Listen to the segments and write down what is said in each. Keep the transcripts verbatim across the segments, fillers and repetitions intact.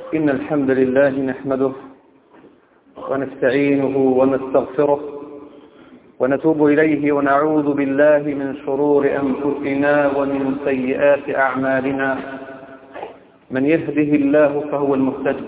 إن الحمد لله نحمده ونستعينه ونستغفره ونتوب إليه ونعوذ بالله من شرور أنفسنا ومن سيئات أعمالنا. من يهده الله فهو المهتد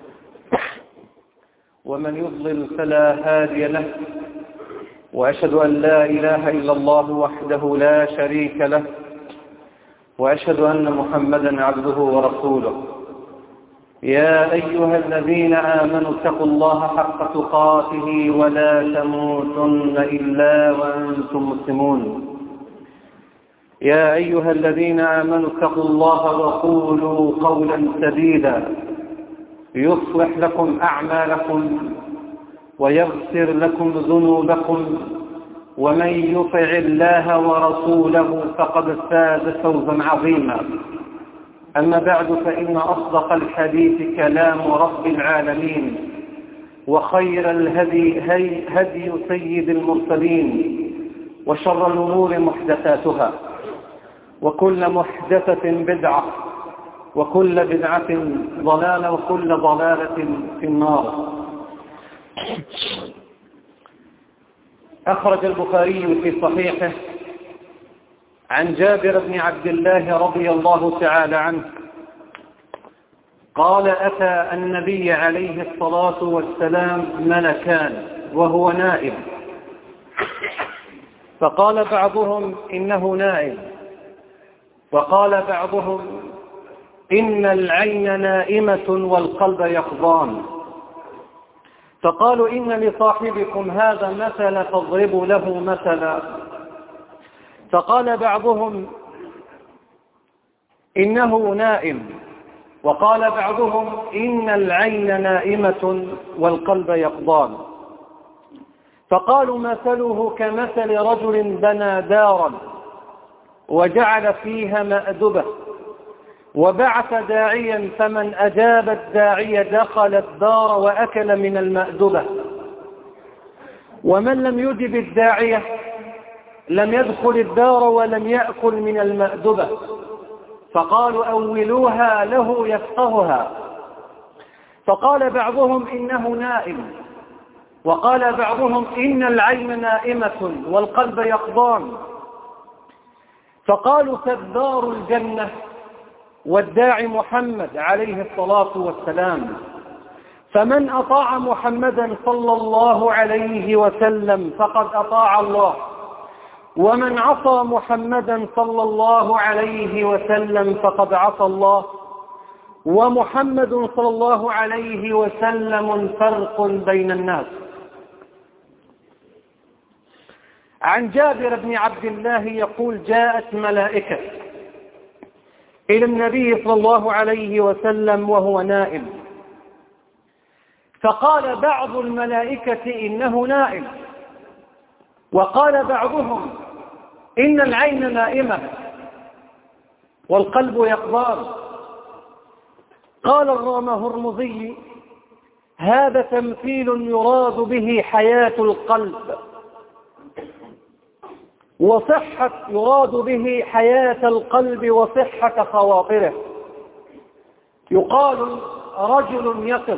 ومن يضلل فلا هادي له، وأشهد أن لا إله إلا الله وحده لا شريك له، وأشهد أن محمدا عبده ورسوله. يا أيها الذين آمنوا اتقوا الله حق تقاته ولا تموتن إلا وأنتم مسلمون. يا أيها الذين آمنوا اتقوا الله وقولوا قولا سديدا يصلح لكم أعمالكم ويغفر لكم ذنوبكم، ومن يطع الله ورسوله فقد فاز فوزا عظيما. أما بعد، فإن أصدق الحديث كلام رب العالمين، وخير الهدي هدي سيد المرسلين، وشر الأمور محدثاتها، وكل محدثة بدعة، وكل بدعة ضلالة، وكل ضلالة في النار. أخرج البخاري في صحيحه عن جابر بن عبد الله رضي الله تعالى عنه قال: أتى النبي عليه الصلاة والسلام ملكان وهو نائم، فقال بعضهم إنه نائم، وقال بعضهم إن العين نائمة والقلب يقظان، فقالوا إن لصاحبكم هذا مثلا فاضربوا له مثلا. فقال بعضهم إنه نائم، وقال بعضهم إن العين نائمة والقلب يقظان. فقالوا مثله كمثل رجل بنى دارا وجعل فيها مأدبة وبعث داعيا، فمن أجاب الداعي دخل الدار وأكل من المأدبة، ومن لم يجب الداعية لم يدخل الدار ولم يأكل من المأدبة. فقالوا أولوها له يفقهها. فقال بعضهم إنه نائم، وقال بعضهم إن العين نائمة والقلب يقظان. فقالوا فالدار الجنة والداعي محمد عليه الصلاة والسلام، فمن أطاع محمدا صلى الله عليه وسلم فقد أطاع الله، ومن عصى محمدا صلى الله عليه وسلم فقد عصى الله، ومحمد صلى الله عليه وسلم فرق بين الناس. عن جابر بن عبد الله يقول: جاءت ملائكة إلى النبي صلى الله عليه وسلم وهو نائم، فقال بعض الملائكة إنه نائم، وقال بعضهم إن العين نائمة والقلب يقظان. قال الرامهرمزي: هذا تمثيل يراد به حياة القلب، وصحة يراد به حياة القلب وصحة خواطره. يقال رجل يقظ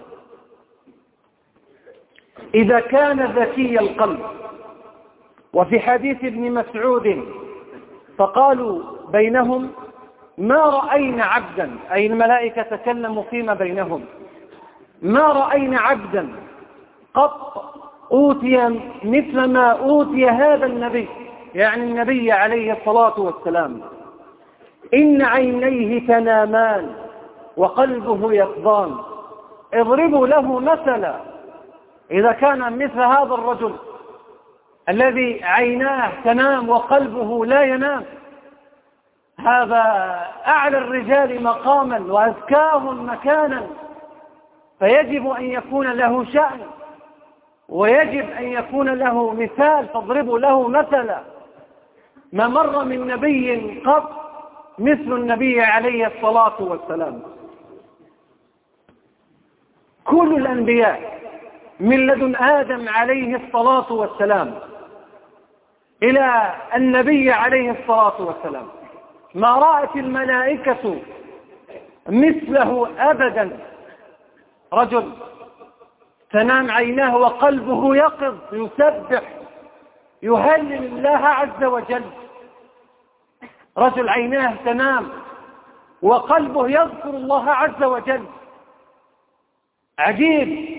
إذا كان ذكي القلب. وفي حديث ابن مسعود فقالوا بينهم: ما رأينا عبدا، أي الملائكة تكلموا فيما بينهم، ما رأينا عبدا قط أوتي مثل ما أوتي هذا النبي، يعني النبي عليه الصلاة والسلام، إن عينيه تنامان وقلبه يقظان. اضربوا له مثلا إذا كان مثل هذا الرجل الذي عيناه تنام وقلبه لا ينام، هذا أعلى الرجال مقاما وأزكاهم مكانا، فيجب أن يكون له شأن ويجب أن يكون له مثال. فاضربوا له مثلا. ما مر من نبي قط مثل النبي عليه الصلاة والسلام. كل الأنبياء من لدن آدم عليه الصلاة والسلام إلى النبي عليه الصلاة والسلام ما رأت الملائكة مثله أبدا رجل تنام عيناه وقلبه يقظ يسبح يهلل الله عز وجل، رجل عيناه تنام وقلبه يذكر الله عز وجل، عجيب.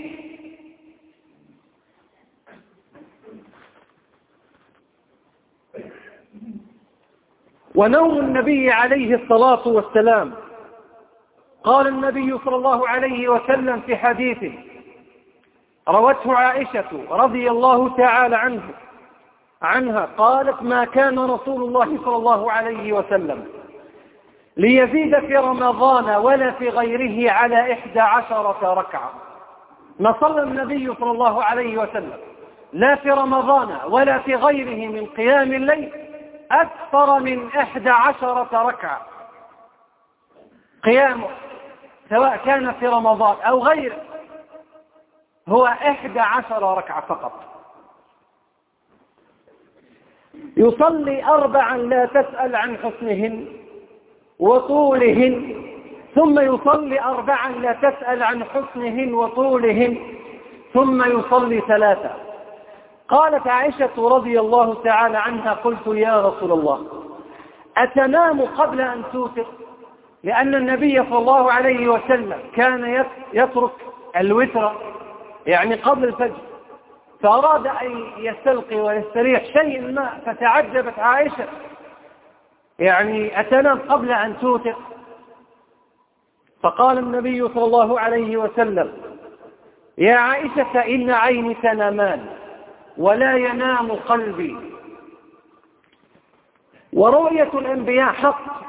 ونوم النبي عليه الصلاة والسلام، قال النبي صلى الله عليه وسلم في حديث روته عائشة رضي الله تعالى عنه عنها قالت: ما كان رسول الله صلى الله عليه وسلم ليزيد في رمضان ولا في غيره على إحدى عشرة ركعة. ما صلى النبي صلى الله عليه وسلم لا في رمضان ولا في غيره من قيام الليل أكثر من إحدى عشرة ركعة قيامه، سواء كان في رمضان أو غيره، هو إحدى عشرة ركعة فقط. يصلي أربعا لا تسأل عن حسنهن وطولهن، ثم يصلي أربعا لا تسأل عن حسنهن وطولهن، ثم يصلي ثلاثة. قالت عائشة رضي الله تعالى عنها: قلت يا رسول الله أتنام قبل أن توتر؟ لأن النبي صلى الله عليه وسلم كان يترك الوتر يعني قبل الفجر، فأراد أن يستلقي ويستريح شيء ما، فتعجبت عائشة: يعني أتنام قبل أن توتر؟ فقال النبي صلى الله عليه وسلم: يا عائشة إن عيني تنامان ولا ينام قلبي. ورؤية الأنبياء حق،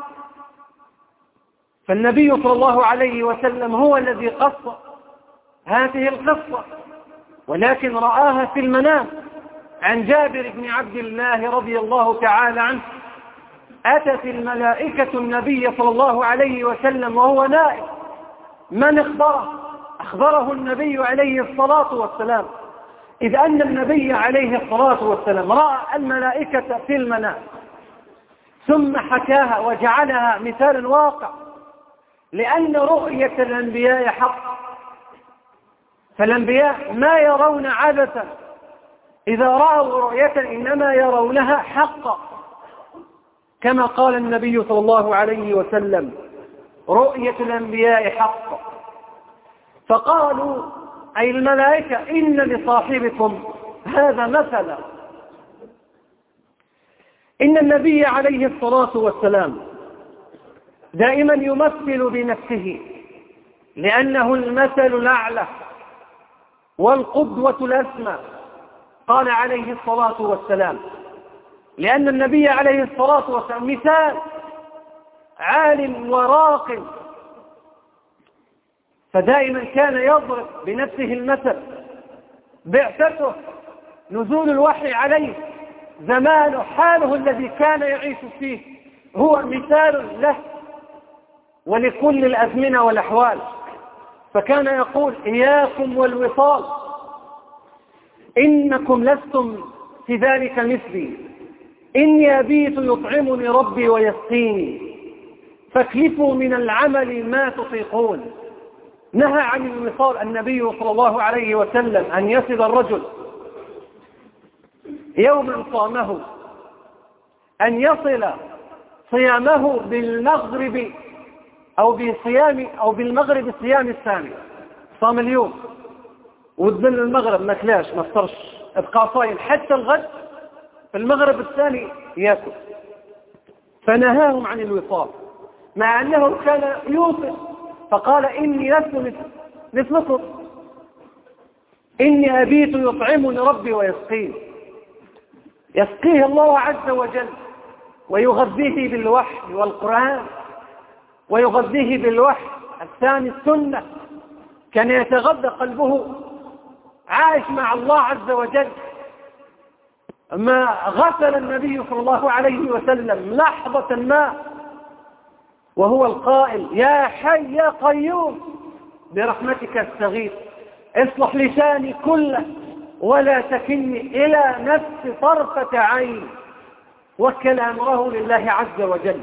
فالنبي صلى الله عليه وسلم هو الذي قص هذه القصة، ولكن رآها في المنام. عن جابر بن عبد الله رضي الله تعالى عنه: أتت الملائكة النبي صلى الله عليه وسلم وهو نائم. من أخبره؟ أخبره النبي عليه الصلاة والسلام، إذ أن النبي عليه الصلاة والسلام رأى الملائكة في المنام ثم حكاها وجعلها مثال واقع، لأن رؤية الأنبياء حق، فالأنبياء ما يرون عبثا، إذا رأوا رؤية إنما يرونها حقا، كما قال النبي صلى الله عليه وسلم: رؤية الأنبياء حق. فقالوا أي الملائكة: إن لصاحبكم هذا مثلا. إن النبي عليه الصلاة والسلام دائما يمثل بنفسه، لأنه المثل الأعلى والقدوة الأسمى. قال عليه الصلاة والسلام: لأن النبي عليه الصلاة والسلام مثال عالم وراق، فدائما كان يضرب بنفسه المثل. بعثته، نزول الوحي عليه، زمانه، حاله الذي كان يعيش فيه، هو مثال له ولكل الأزمنة والأحوال. فكان يقول: إياكم والوصال، إنكم لستم في ذلك مثلي، إني أبيت يطعمني ربي ويسقيني، فاكلفوا من العمل ما تطيقون. نهى عن الوصال النبي صلى الله عليه وسلم، أن يصل الرجل يوما صامه أن يصل صيامه بالمغرب أو بصيام أو بالمغرب الصيام الثاني. صام اليوم وتظل المغرب ما كلاش ما فطرش، ابقى صايم حتى الغد، في المغرب الثاني ياكل. فنهاهم عن الوصال مع أنه كان يوصل، فقال: إني لست مثلكم، إني أبيت يطعمني ربي ويسقيني. يسقيه الله عز وجل ويغذيه بالوحي والقرآن، ويغذيه بالوحي الثاني السنة. كان يتغذى قلبه، عايش مع الله عز وجل. ما غسل النبي صلى الله عليه وسلم لحظة ما وهو القائل: يا حي يا قيوم برحمتك استغيث، اصلح لساني كله ولا تكلني إلى نفس طرفة عين، وكل أمره لله عز وجل.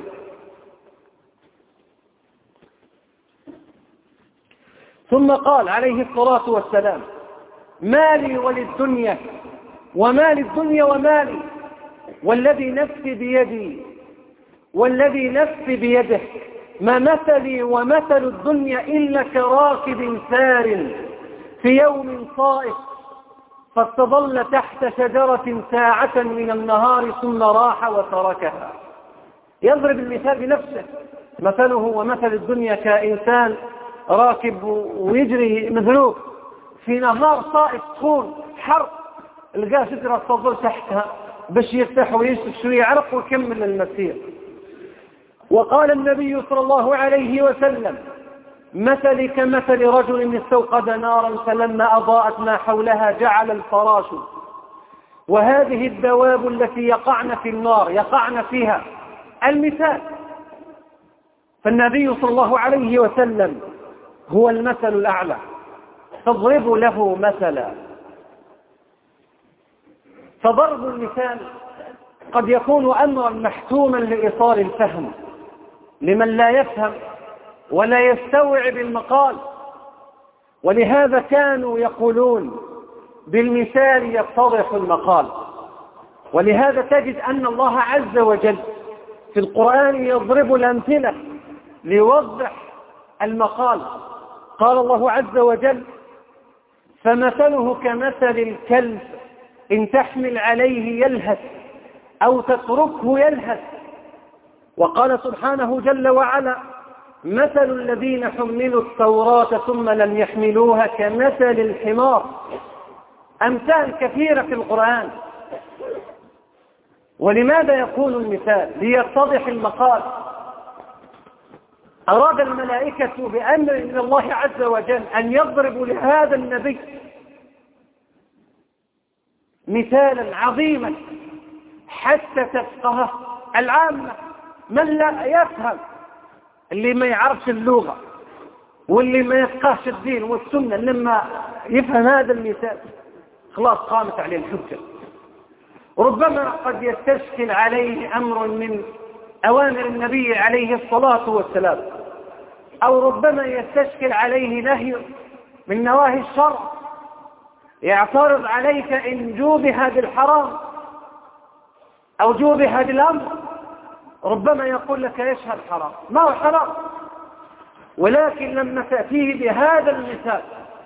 ثم قال عليه الصلاة والسلام: مالي وللدنيا وما للدنيا ومالي، والذي نفسي بيدي والذي نفسي بيده ما مثلي ومثل الدنيا إلا كراكب سار في يوم صائف فاستظل تحت شجرة ساعة من النهار ثم راح وتركها. يضرب المثال بنفسه: مثله ومثل الدنيا كإنسان راكب ويجري مذلوب في نهار صائف طول حر، لقاه شجرة تظل تحتها باش يفتح ويشرب شوية عرق ويكمل المسير. وقال النبي صلى الله عليه وسلم: مثلي كمثل رجل استوقد نارا فلما أضاءت ما حولها جعل الفراش وهذه الدواب التي يقعن في النار يقعن فيها. المثال، فالنبي صلى الله عليه وسلم هو المثل الأعلى، تضرب له مثلا. فضرب المثال قد يكون أمرا محتوما لإيصال الفهم لمن لا يفهم ولا يستوعب المقال، ولهذا كانوا يقولون بالمثال يتضح المقال. ولهذا تجد أن الله عز وجل في القرآن يضرب الأمثلة ليوضح المقال. قال الله عز وجل: فمثله كمثل الكلب إن تحمل عليه يلهث أو تتركه يلهث. وقال سبحانه جل وعلا: مثل الذين حملوا التوراة ثم لم يحملوها كمثل الحمار. أمثال كثيرة في القرآن. ولماذا يكون المثال؟ ليتضح المقال. أراد الملائكة بأمر من الله عز وجل أن يضربوا لهذا النبي مثالا عظيما حتى تفقه العامة، من لا يفهم، اللي ما يعرفش اللغة واللي ما يفقهش الدين والسنة، لما يفهم هذا المثال خلاص قامت عليه الحجة. ربما قد يستشكل عليه أمر من أوامر النبي عليه الصلاة والسلام، أو ربما يستشكل عليه نهي من نواهي الشرع، يعترض عليك إن جوبه بالحرام أو جوبه بالأمر. ربما يقول لك: ايش هالحرام؟ ما هو حرام. ولكن لما تأتيه بهذا المثال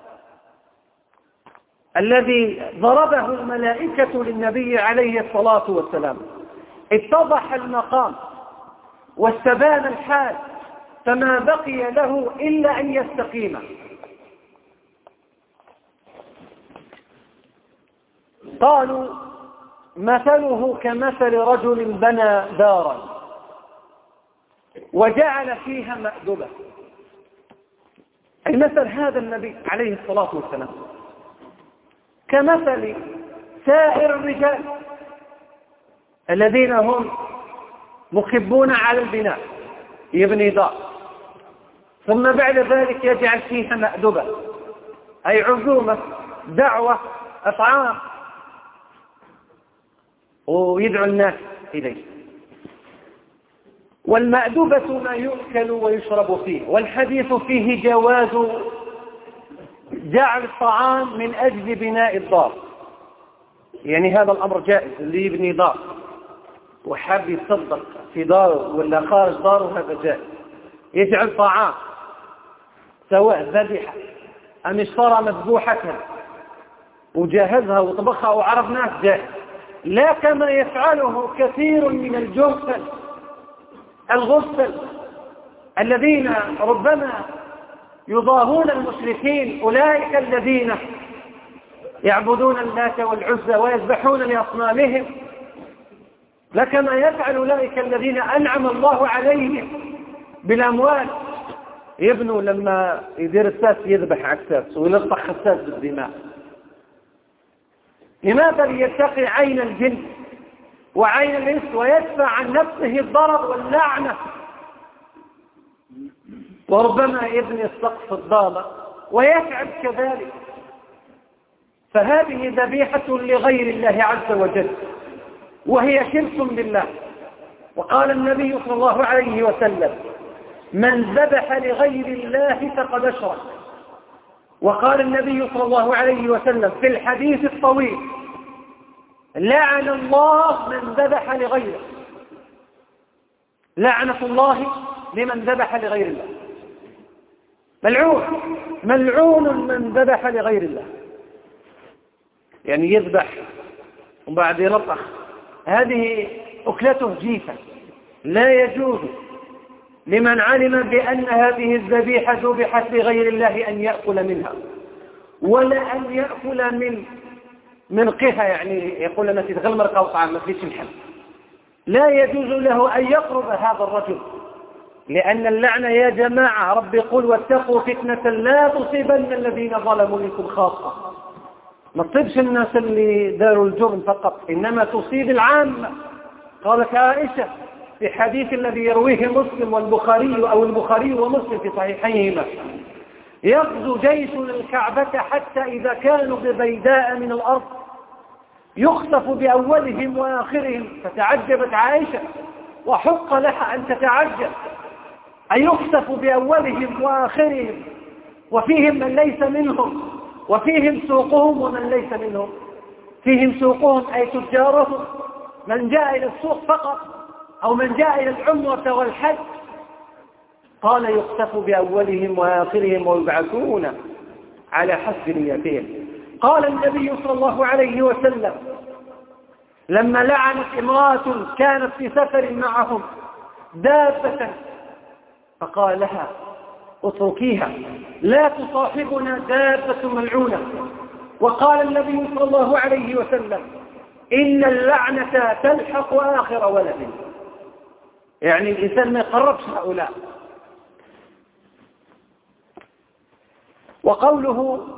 الذي ضربه الملائكة للنبي عليه الصلاة والسلام اتضح المقام واستبان الحال، فما بقي له إلا أن يستقيم. قالوا: مثله كمثل رجل بنى دارا وجعل فيها مأدبة. أي مثل هذا النبي عليه الصلاة والسلام كمثل سائر الرجال الذين هم مخبون على البناء، يبني دار ثم بعد ذلك يجعل فيها مأدبة، أي عزومة، دعوة، أطعام، ويدعو الناس إليه. والمأدبة ما يؤكل ويشرب فيه، والحديث فيه جواز جعل الطعام من أجل بناء الدار. يعني هذا الأمر جائز، اللي يبني دار وحاب يتصدق في داره ولا خارج داره هذا جائز، يجعل طعام سواء ذبيحة أم اشترى مذبوحة وجهزها وطبخها وعرف ناس، جائز. لا كما يفعله كثير من الجهل الغفل الذين ربما يضاهون المشركين، أولئك الذين يعبدون اللات والعزى ويذبحون لأصنامهم، لا كما يفعل أولئك الذين أنعم الله عليهم بالأموال، يبنوا لما يدير الساس يذبح على الساس ويلطخ الساس بالدماء. لماذا؟ ليتقي عين الجن وعين الإنس ويدفع عن نفسه الضرر واللعنة. وربما يبني السقف الضالة ويتعب كذلك. فهذه ذبيحة لغير الله عز وجل وهي شرك بالله. وقال النبي صلى الله عليه وسلم: من ذبح لغير الله فقد أشرك. وقال النبي صلى الله عليه وسلم في الحديث الطويل: لعن الله من ذبح لغيره. لعنة الله لمن ذبح لغير الله. ملعون ملعون من ذبح لغير الله، يعني يذبح وبعد يلطخ، هذه أكلته جيفة. لا يجوز لمن علم بأن هذه الذبيحة ذبحت لغير الله أن يأكل منها، ولا أن يأكل من منقها، يعني يقول لنا تتغلمر قوطعا ما فيش الحل. لا يجوز له أن يقرب هذا الرجل، لأن اللعنة يا جماعة رب يقول: واتقوا فتنة لا تصيبن الذين ظلموا منكم خاصة. ما تصيبش الناس اللي داروا الجرم فقط، إنما تصيب العامة. قالت عائشة في حديث الذي يرويه مسلم والبخاري أو البخاري ومسلم في صحيحيهما: يغزو جيش الكعبة حتى إذا كانوا ببيداء من الأرض يخطف بأولهم وآخرهم. فتعجبت عائشة وحق لها أن تتعجب، أن يخطف بأولهم وآخرهم وفيهم من ليس منهم، وفيهم سوقهم ومن ليس منهم. فيهم سوقهم أي تجارهم، من جاء إلى السوق فقط أو من جاء إلى العمرة والحج. قال: يخطف بأولهم وآخرهم ويبعثون على حسب نيتهم. قال النبي صلى الله عليه وسلم لما لعنت امرأة كانت في سفر معهم دابة، فقال لها: اتركيها، لا تصاحبنا دابة ملعونة. وقال النبي صلى الله عليه وسلم: إن اللعنة تلحق آخر ولد. يعني الإنسان ما يقربش هؤلاء. وقوله: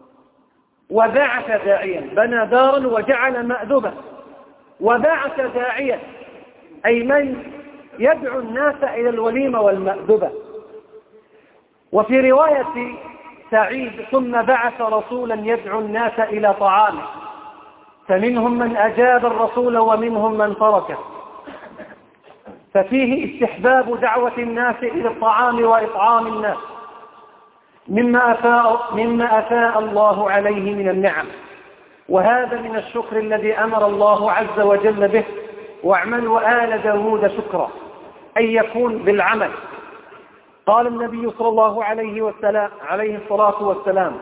وبعث داعيا، بنى دارا وجعل مأذبة. وبعث داعيا أي من يدعو الناس إلى الوليمة والمأذبة. وفي رواية سعيد: ثم بعث رسولا يدعو الناس إلى طعامه، فمنهم من أجاب الرسول ومنهم من تركه. ففيه استحباب دعوة الناس إلى الطعام وإطعام الناس مما أفاء, مما أفاء الله عليه من النعم، وهذا من الشكر الذي أمر الله عز وجل به: واعملوا آل داود شكرا، أن يكون بالعمل. قال النبي صلى الله عليه وسلم عليه الصلاة والسلام: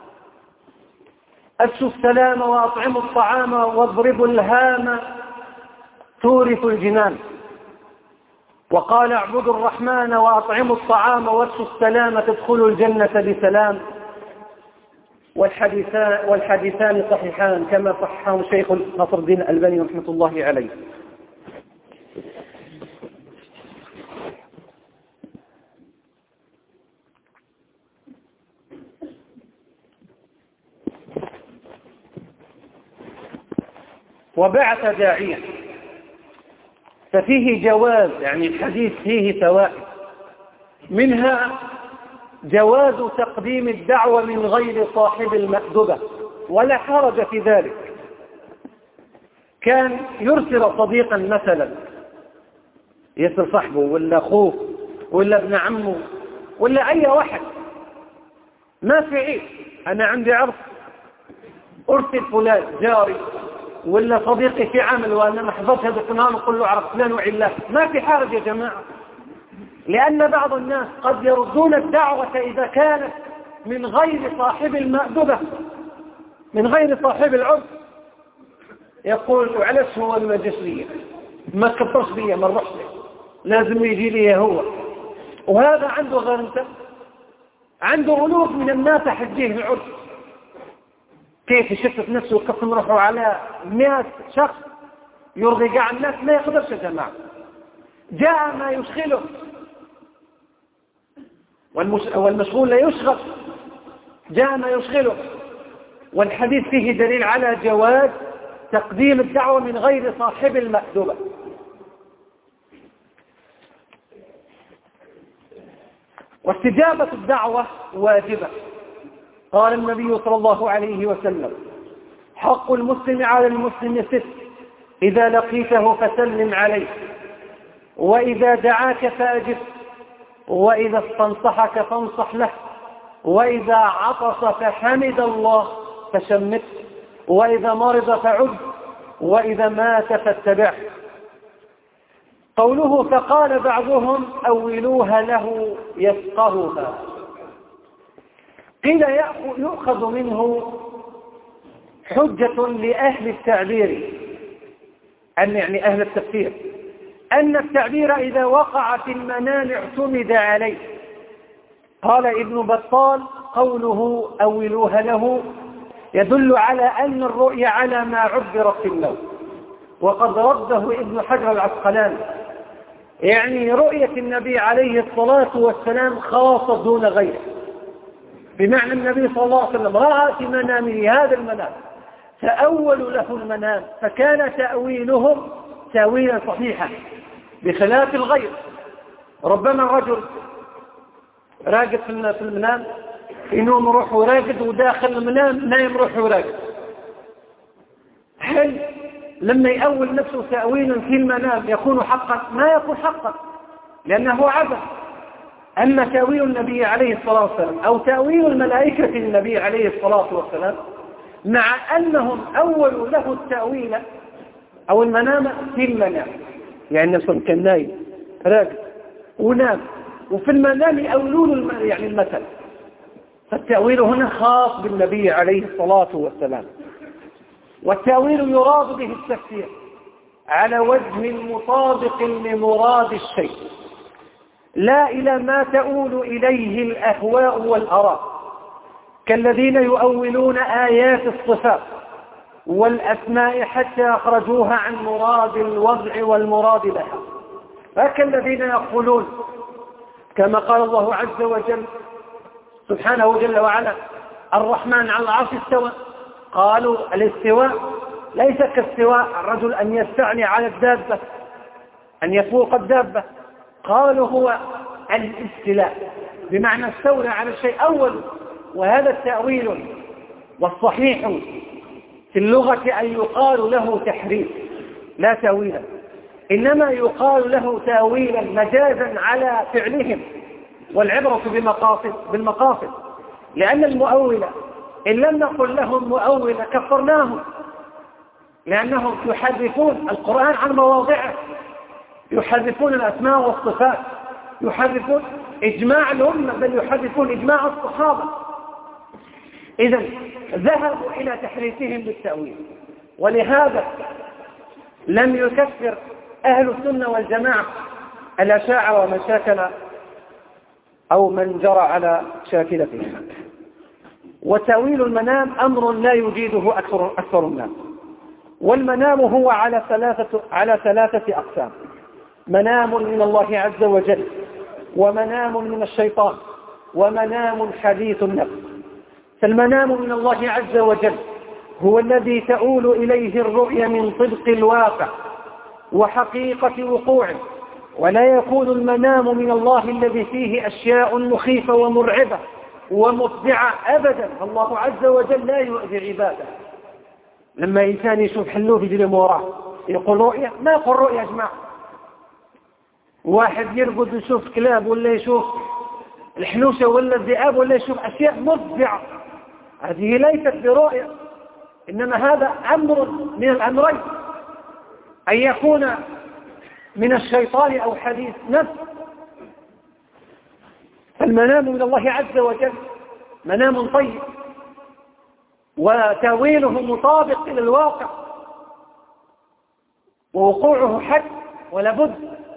أفشوا السلام وأطعموا الطعام واضربوا الهام تورث الجنان. وقال: اعبدوا الرحمن وأطعموا الطعام وافشوا السلام تدخلوا الجنة بسلام. والحديثان, والحديثان صحيحان كما صححه شيخ ناصر الدين الألباني رحمة الله عليه. وبعث داعيا، ففيه جواز، يعني الحديث فيه فوائد، منها جواز تقديم الدعوة من غير صاحب المأذبة، ولا حرج في ذلك. كان يرسل صديقا مثلا، يرسل صاحبه ولا أخوه ولا ابن عمه ولا أي واحد، ما في عيب، أنا عندي عرض أرسل فلان جاري ولا صديقي في عمل وأنا محفظت هذا التمام وقل له عرف فلان وعلاه، ما في حرج يا جماعة. لأن بعض الناس قد يردون الدعوة إذا كانت من غير صاحب المأذبة، من غير صاحب العرف، يقول: وعلاش هو ما جاش لي، ما كبرش بيا، ما نروحش لازم يجي لي هو. وهذا عنده غير انت، عنده ألوف من الناس حجيه العرف، كيف يشتت نفسه ويقسم روحه على مئة شخص يرضي قاع الناس؟ ما يقدرش يا جماعة. جاء ما يشغله، والمشغول لا يشغل. جاء ما يشغله. والحديث فيه دليل على جواز تقديم الدعوة من غير صاحب المأذبة. واستجابة الدعوة واجبة. قال النبي صلى الله عليه وسلم: حق المسلم على المسلم ست: إذا لقيته فسلم عليه، وإذا دعاك فأجب، وإذا استنصحك فانصح له، وإذا عطس فحمد الله فشمت، وإذا مرض فعد، وإذا مات فاتبعه. قوله فقال بعضهم أولوها له يفقهها، قيل يؤخذ منه حجة لأهل التعبير، أن يعني أهل التفسير، أن التعبير إذا وقع في المنام اعتمد عليه. قال ابن بطال قوله أولوها له يدل على أن الرؤيا على ما عبر في النوم، وقد رده ابن حجر العسقلاني، يعني رؤية النبي عليه الصلاة والسلام خاصة دون غيره، بمعنى النبي صلى الله عليه وسلم رأى في منامه هذا المنام تأول له المنام، فكان تأويلهم تأويلا صحيحا بخلاف الغير. ربما الرجل راقد في المنام، ينوم روحه راقد، وداخل المنام نايم روحه راقد. هل لما يأول نفسه تأويلا في المنام يكون حقا؟ ما يكون حقا، لأنه عبث. أما تأويل النبي عليه الصلاة والسلام أو تأويل الملائكة للنبي عليه الصلاة والسلام، مع أنهم أولوا له التأويل أو المنام في المنام، يعني نفسه كان نايم راقد ونام، وفي المنام يأولون يعني المثل، فالتأويل هنا خاص بالنبي عليه الصلاة والسلام. والتأويل يراد به التفسير على وجه مطابق لمراد الشيء، لا إلى ما تؤول إليه الأهواء والآراء، كالذين يؤولون آيات الصفات والأسماء حتى أخرجوها عن مراد الوضع والمراد لها، فكالذين يقولون كما قال الله عز وجل سبحانه جل وعلا الرحمن على العرش استوى، قالوا الاستواء ليس كاستواء الرجل أن يستعني على الدابة، أن يفوق الدابة، قالوا هو الاستيلاء بمعنى استولى على الشيء أول. وهذا التأويل، والصحيح في اللغة أن يقال له تحريف لا تأويلا، إنما يقال له تأويلا مجازا على فعلهم، والعبرة بمقاصد بالمقاصد، لأن المؤول إن لم نقل لهم مؤول كفرناهم، لأنهم يحرفون القرآن عن مواضعه، يحرفون الأسماء والصفات، يحرفون إجماع الأمة، بل يحرفون إجماع الصحابة. إذن ذهبوا إلى تحريفهم بالتأويل، ولهذا لم يكفر أهل السنة والجماعة الأشاعرة ومن شاكل أو من جرى على شاكلتهم. وتأويل المنام أمر لا يجيده أكثر, أكثر الناس. والمنام هو على ثلاثة, على ثلاثة أقسام: منام من الله عز وجل، ومنام من الشيطان، ومنام حديث النفس. فالمنام من الله عز وجل هو الذي تؤول إليه الرؤيا من صدق الواقع وحقيقة وقوعه، ولا يكون المنام من الله الذي فيه أشياء مخيفة ومرعبة ومفزعة أبدا. الله عز وجل لا يؤذي عباده. لما إنسان يشوف حلوف يجري وراه يقول رؤيا، ما يقول رؤيا يا جماعة. واحد يرقد يشوف كلاب، ولا يشوف الحنوشة ولا الذئاب، ولا يشوف أشياء مفزعة، هذه ليست برؤيا، إنما هذا أمر من الأمرين: أن يكون من الشيطان أو حديث نفس. المنام من الله عز وجل منام طيب، وتأويله مطابق إلى الواقع، ووقوعه حق ولا بد،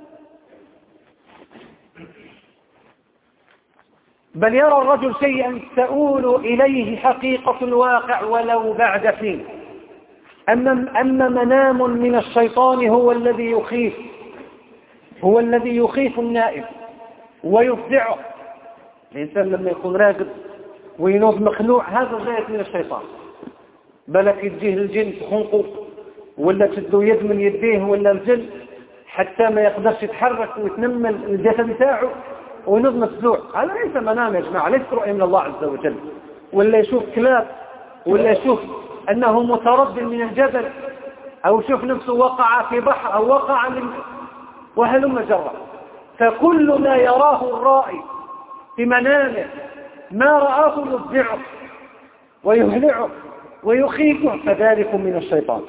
بل يرى الرجل شيئا تؤول إليه حقيقة الواقع ولو بعد حين. أما, أما منام من الشيطان هو الذي يخيف، هو الذي يخيف النائم ويفزعه. الإنسان لما يكون راقد وينوض مخلوع، هذا زيت من الشيطان، بلك يجيه الجن تخنقه، ولا تشده يد من يديه ولا الجن حتى ما يقدرش يتحرك ويتنمل الجسد بتاعه وينوض مفزوع. هذا ليس منام يا جماعة، ليس رؤية من الله عز وجل. ولا يشوف كلاب، ولا يشوف أنه مترد من الجبل، أو يشوف نفسه وقع في بحر أو وقع من وهلم جرى. فكل ما يراه الرائي في منامه ما رآه يفزعه ويهلعه ويخيفه فذلك من الشيطان.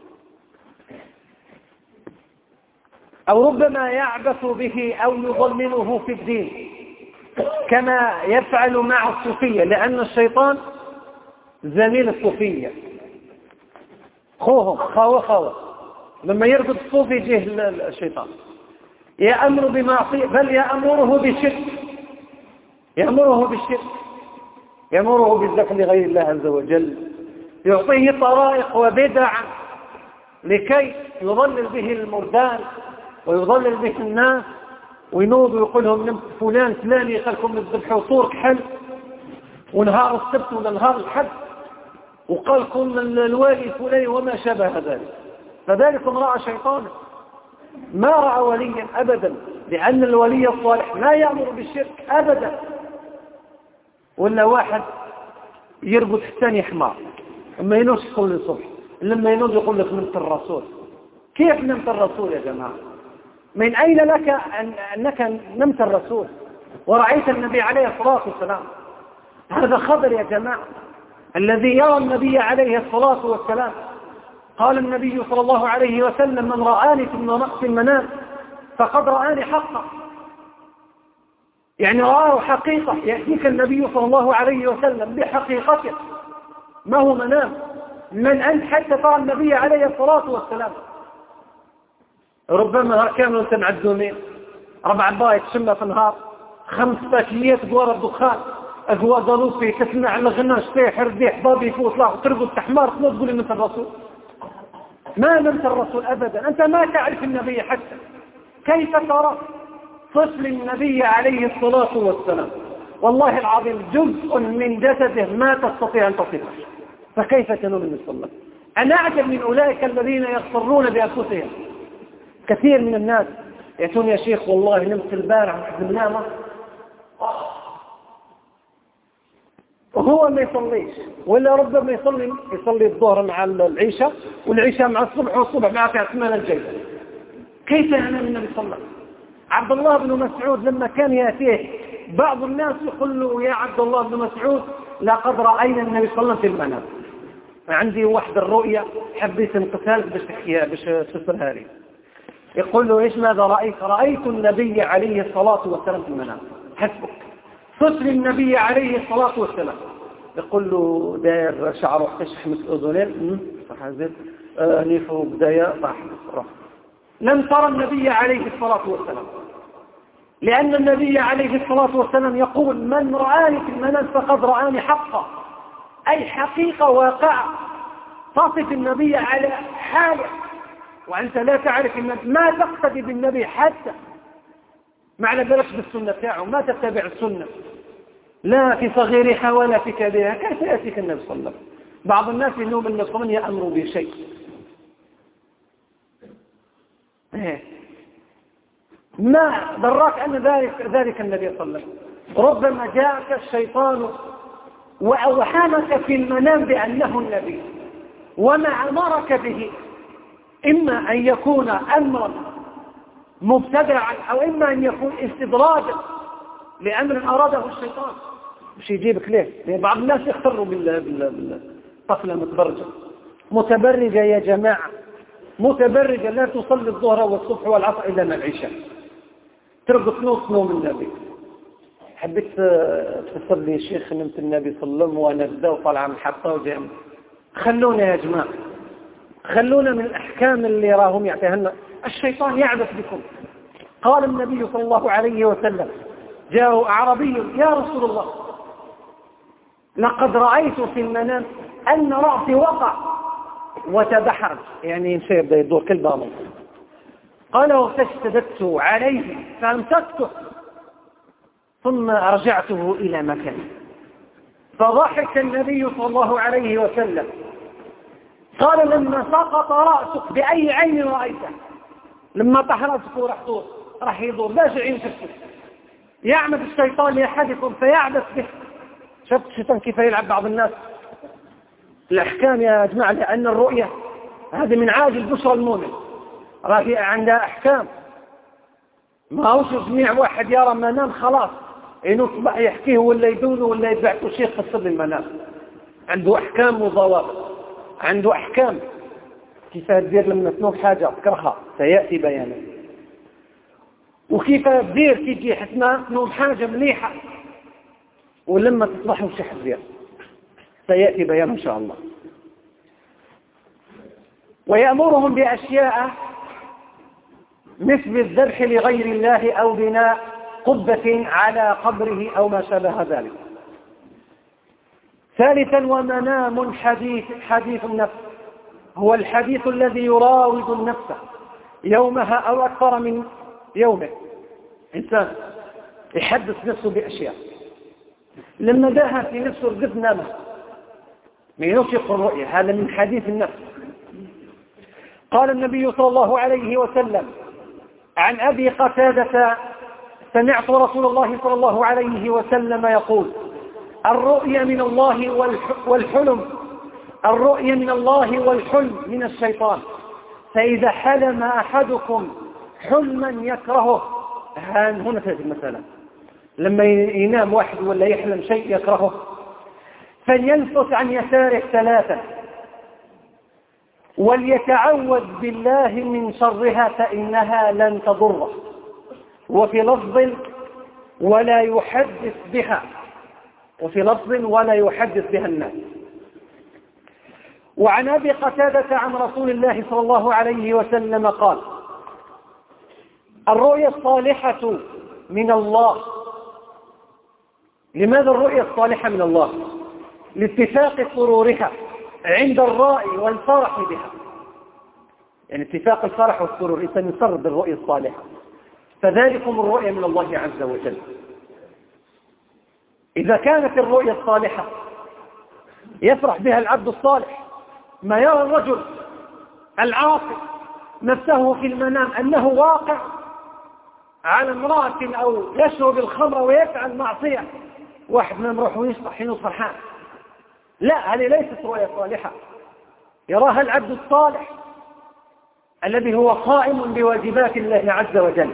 أو ربما يعبث به أو يضلله في الدين كما يفعل مع الصوفية، لأن الشيطان زميل الصوفية، خوهم خاوة خاوة. لما يربط الصوفي يجيه الشيطان يأمر بمعصية، بل يأمره بالشرك، يأمره بالشرك، يأمره بالذبح لغير الله عز وجل، يعطيه طرائق وبدع لكي يضلل به المردان ويضلل به الناس، وينوض ويقول لهم نمت فلان فلان يخلكم الذبح صور كحل، ونهار السبت ولا نهار الحد وقال لكم الوالي الفلاني وما شابه ذلك. فذلك رأى شيطانا ما رأى وليا أبدا، لأن الولي الصالح لا يأمر بالشرك أبدا. ولا واحد يربط الثاني حمار، لما ينوش يقول الصبح، لما ينوش يقول لك نمت الرسول. كيف نمت الرسول يا جماعة؟ من أين لك أن أنك نمت الرسول ورأيت النبي عليه الصلاة والسلام؟ هذا خبر يا جماعة. الذي يرى النبي عليه الصلاة والسلام، قال النبي صلى الله عليه وسلم: من رآني في المنام فقد رآني حقا. يعني رآه حقيقة، يأتيك النبي صلى الله عليه وسلم بحقيقته، ما هو منام. من أنت حتى ترى النبي عليه الصلاة والسلام؟ ربما كانوا تنعدونين ربع بايت شمة في النهار، خمس باكيات دوار الدخان، أجواء ضلوفي، تسمع الغناش سيحر ديح بابي يفوت لا وترقد تحمار تقول لي نمت الرسول. ما نمت الرسول أبدا، أنت ما تعرف النبي حتى. كيف ترى؟ صف النبي عليه الصلاة والسلام، والله العظيم جزء من جسده ما تستطيع أن تصفه، فكيف تنوم النبي صلى الله عليه وسلم؟ أنا أعجب من أولئك الذين يغترون بأنفسهم. كثير من الناس يأتون: يا شيخ والله نمت البارح في المنامة، وهو ما يصليش، ولا ربما يصلي يصلي الظهر مع العشاء والعشاء مع الصبح والصبح مع عثمان الجيد. كيف ينام النبي صلى الله عليه وسلم؟ عبد الله بن مسعود لما كان يأتيه بعض الناس يقول له: يا عبد الله بن مسعود لقد رأينا النبي صلى الله عليه وسلم في المنام. عندي واحد الرؤية حبيت انقتال باش تحكيها باش تفسرها لي. يقول له: ايش ماذا رأيت؟ رأيت النبي عليه الصلاة والسلام في المنام. حسبك. صف النبي عليه الصلاة والسلام. يقول له: داير شعره قشح مثل أذنين، صح هذا نيفه بداية صح روح. لم ترى النبي عليه الصلاة والسلام، لأن النبي عليه الصلاة والسلام يقول: من رآني في المنام فقد رآني حقا، أي حقيقة واقعة تصف النبي على حاله، وأنت لا تعرف النبي، ما تقتدي بالنبي حتى، معنى بالك بالسنة تاعه، ما تتبع السنة لا في صغيرها ولا في كبيرها. كيف يأتيك النبي صلى الله عليه وسلم؟ بعض الناس ينوم النصران يأمروا بشيء. ما دراك أن ذلك, ذلك النبي صلى الله عليه وسلم. ربما جاءك الشيطان وأوحمك في المنام بأنه النبي، وما أمرك به إما أن يكون أمرا مبتدعا أو إما أن يكون استدراجا لأمر أراده الشيطان. مش يجيبك ليه؟ لأن بعض الناس يختروا بالطفلة متبرجة متبرجة يا جماعة، متبرجة لا تصلي الظهر والصبح والعصر إلا مع العشاء، ترقص نص نوم النبي. حبيت تفسر لي شيخ نمت النبي صلى الله عليه وسلم وأنا بدا وطالعة من حطة وجام. خلونا يا جماعة، خلونا من الأحكام اللي راهم يعطيها لنا الشيطان يعبث بكم. قال النبي صلى الله عليه وسلم: جاء أعرابي: يا رسول الله لقد رأيت في المنام أن رأسي وقع وتبحر، يعني ينشير ده يدور كالبامل. قال: فاشتددت عليه فامسكته ثم أرجعته إلى مكانه. فضحك النبي صلى الله عليه وسلم قال: لما سقط رأسك بأي عين رأيته؟ لما طاح رأسك وراح دور راح يدور باش عين شفته. يعمد الشيطان لأحدكم فيعبث به. شفت الشيطان كيف يلعب بعض الناس؟ الأحكام يا جماعة، لأن الرؤية هذه من عاجل بشرى المؤمن، راهي عندها أحكام. ما هوش جميع واحد يرى منام خلاص إنه صبح يحكيه ولا يدونه ولا يبعثه شيخ قصر المنام. عنده أحكام وضوابط، عنده أحكام كيف تدير لما تنوب حاجة تكرهها سيأتي بيانه، وكيف تدير تيجي حسنا تنوب حاجة مليحة ولما تصبح وش حدير سيأتي بيانه إن شاء الله. ويأمرهم بأشياء مثل الذبح لغير الله أو بناء قبة على قبره أو ما شابه ذلك. ثالثا ومنام حديث حديث النفس، هو الحديث الذي يراود النفس يومها أو أكثر من يومه. إنسان يحدث نفسه بأشياء لما داها في نفسه القد نامه ما ينشق الرؤية، هذا من حديث النفس. قال النبي صلى الله عليه وسلم عن أبي قتادة سمعت رسول الله صلى الله عليه وسلم يقول الرؤيا من الله والحلم الرؤيا من الله والحلم من الشيطان، فإذا حلم أحدكم حلما يكرهه، هنا تأتي المسألة، لما ينام واحد ولا يحلم شيء يكرهه فلينفث عن يساره ثلاثة وليتعوذ بالله من شرها فإنها لن تضره، وفي لفظ ولا يحدث بها، وفي لفظ ولا يحدث بها الناس. وعن أبي قتادة عن رسول الله صلى الله عليه وسلم قال الرؤيا الصالحة من الله. لماذا الرؤيا الصالحة من الله؟ لاتفاق سرورها عند الرائي والفرح بها، يعني اتفاق الفرح والسرور، الإنسان يسر بالرؤيا الصالحة، فذلكم الرؤيا من الله عز وجل. إذا كانت الرؤيا الصالحة يفرح بها العبد الصالح، ما يرى الرجل العاصي نفسه في المنام أنه واقع على امرأة أو يشرب الخمر ويفعل معصية، واحد من يروح ويصبح حين فرحان، لا، هذه ليست رؤيا صالحة. يراها العبد الصالح الذي هو قائم بواجبات الله عز وجل،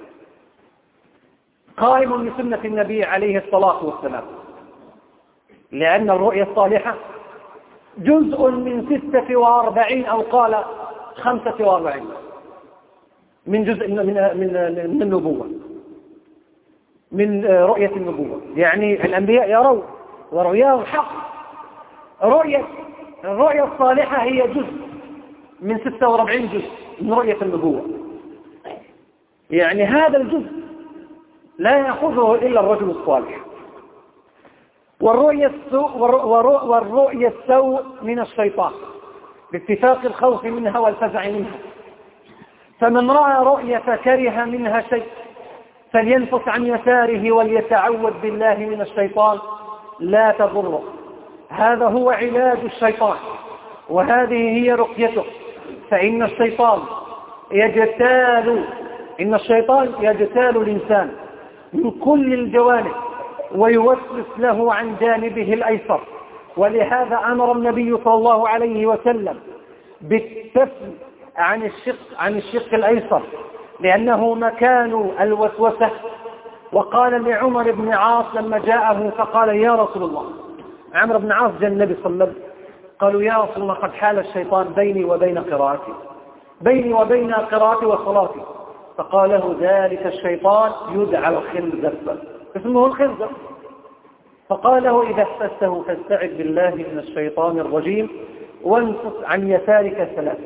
قائم بسنة النبي عليه الصلاة والسلام، لأن الرؤيا الصالحة جزء من ستة وأربعين أو قال خمسة وأربعين من جزء من, من, من النبوة، من رؤية النبوة، يعني الأنبياء يروا ورؤياهم حق. رؤية الرؤيا الصالحة هي جزء من ستة وأربعين جزء من رؤية النبوة، يعني هذا الجزء لا يأخذه إلا الرجل الصالح. والرؤية السوء والرؤية السوء من الشيطان باتفاق الخوف منها والفزع منها، فمن رأى رؤية فكره منها شيء فلينفث عن يساره وليتعوذ بالله من الشيطان لا تضره. هذا هو علاج الشيطان وهذه هي رقيته، فإن الشيطان يجتال إن الشيطان يجتال الإنسان من كل الجوانب ويوسوس له عن جانبه الأيسر، ولهذا أمر النبي صلى الله عليه وسلم بالتفل عن الشق عن الشق الأيسر لأنه مكان الوسوسة. وقال لعمر بن عاص لما جاءه فقال يا رسول الله، عمرو بن عاص جاء النبي صلى الله عليه وسلم، قالوا يا رسول الله قد حال الشيطان بيني وبين قراءتي بيني وبين قراءتي وصلاتي، فقال له ذلك الشيطان يدعى الخنزب، اسمه الخنزب. فقال له إذا احسسته فاستعذ بالله من الشيطان الرجيم وانفث عن يسارك ثلاث.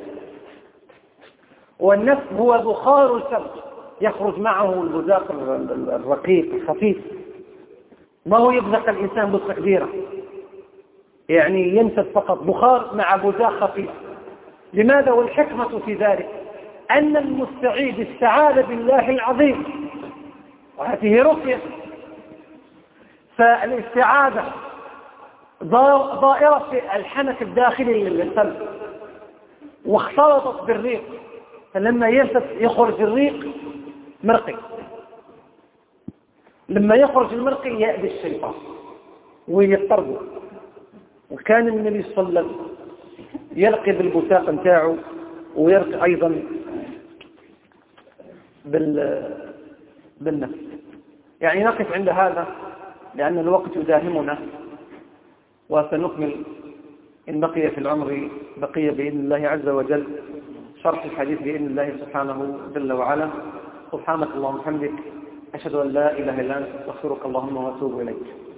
والنفس هو بخار الفم يخرج معه البزاق الرقيق الخفيف، ما هو يبزق الإنسان بزق كبيرة، يعني ينفث فقط بخار مع بزاق خفيف. لماذا؟ والحكمة في ذلك أن المستعيذ استعاذ بالله العظيم، وهذه رقية، فالاستعاذة ضائرة في الحنك الداخلي للفم واختلطت بالريق، فلما ينفث يخرج الريق مرقي، لما يخرج المرقي يأذي الشيطان ويطرده. وكان النبي صلى الله عليه وسلم يلقي بالبساق نتاعه ويرقي أيضا بال بالنفس، يعني نقف عند هذا لأن الوقت يداهمنا، وسنكمل إن بقي في العمر بقي بإذن الله عز وجل شرح الحديث بإذن الله سبحانه جل وعلا. سبحانك اللهم وبحمدك، أشهد أن لا إله إلا أنت، أستغفرك اللهم وأتوب إليك.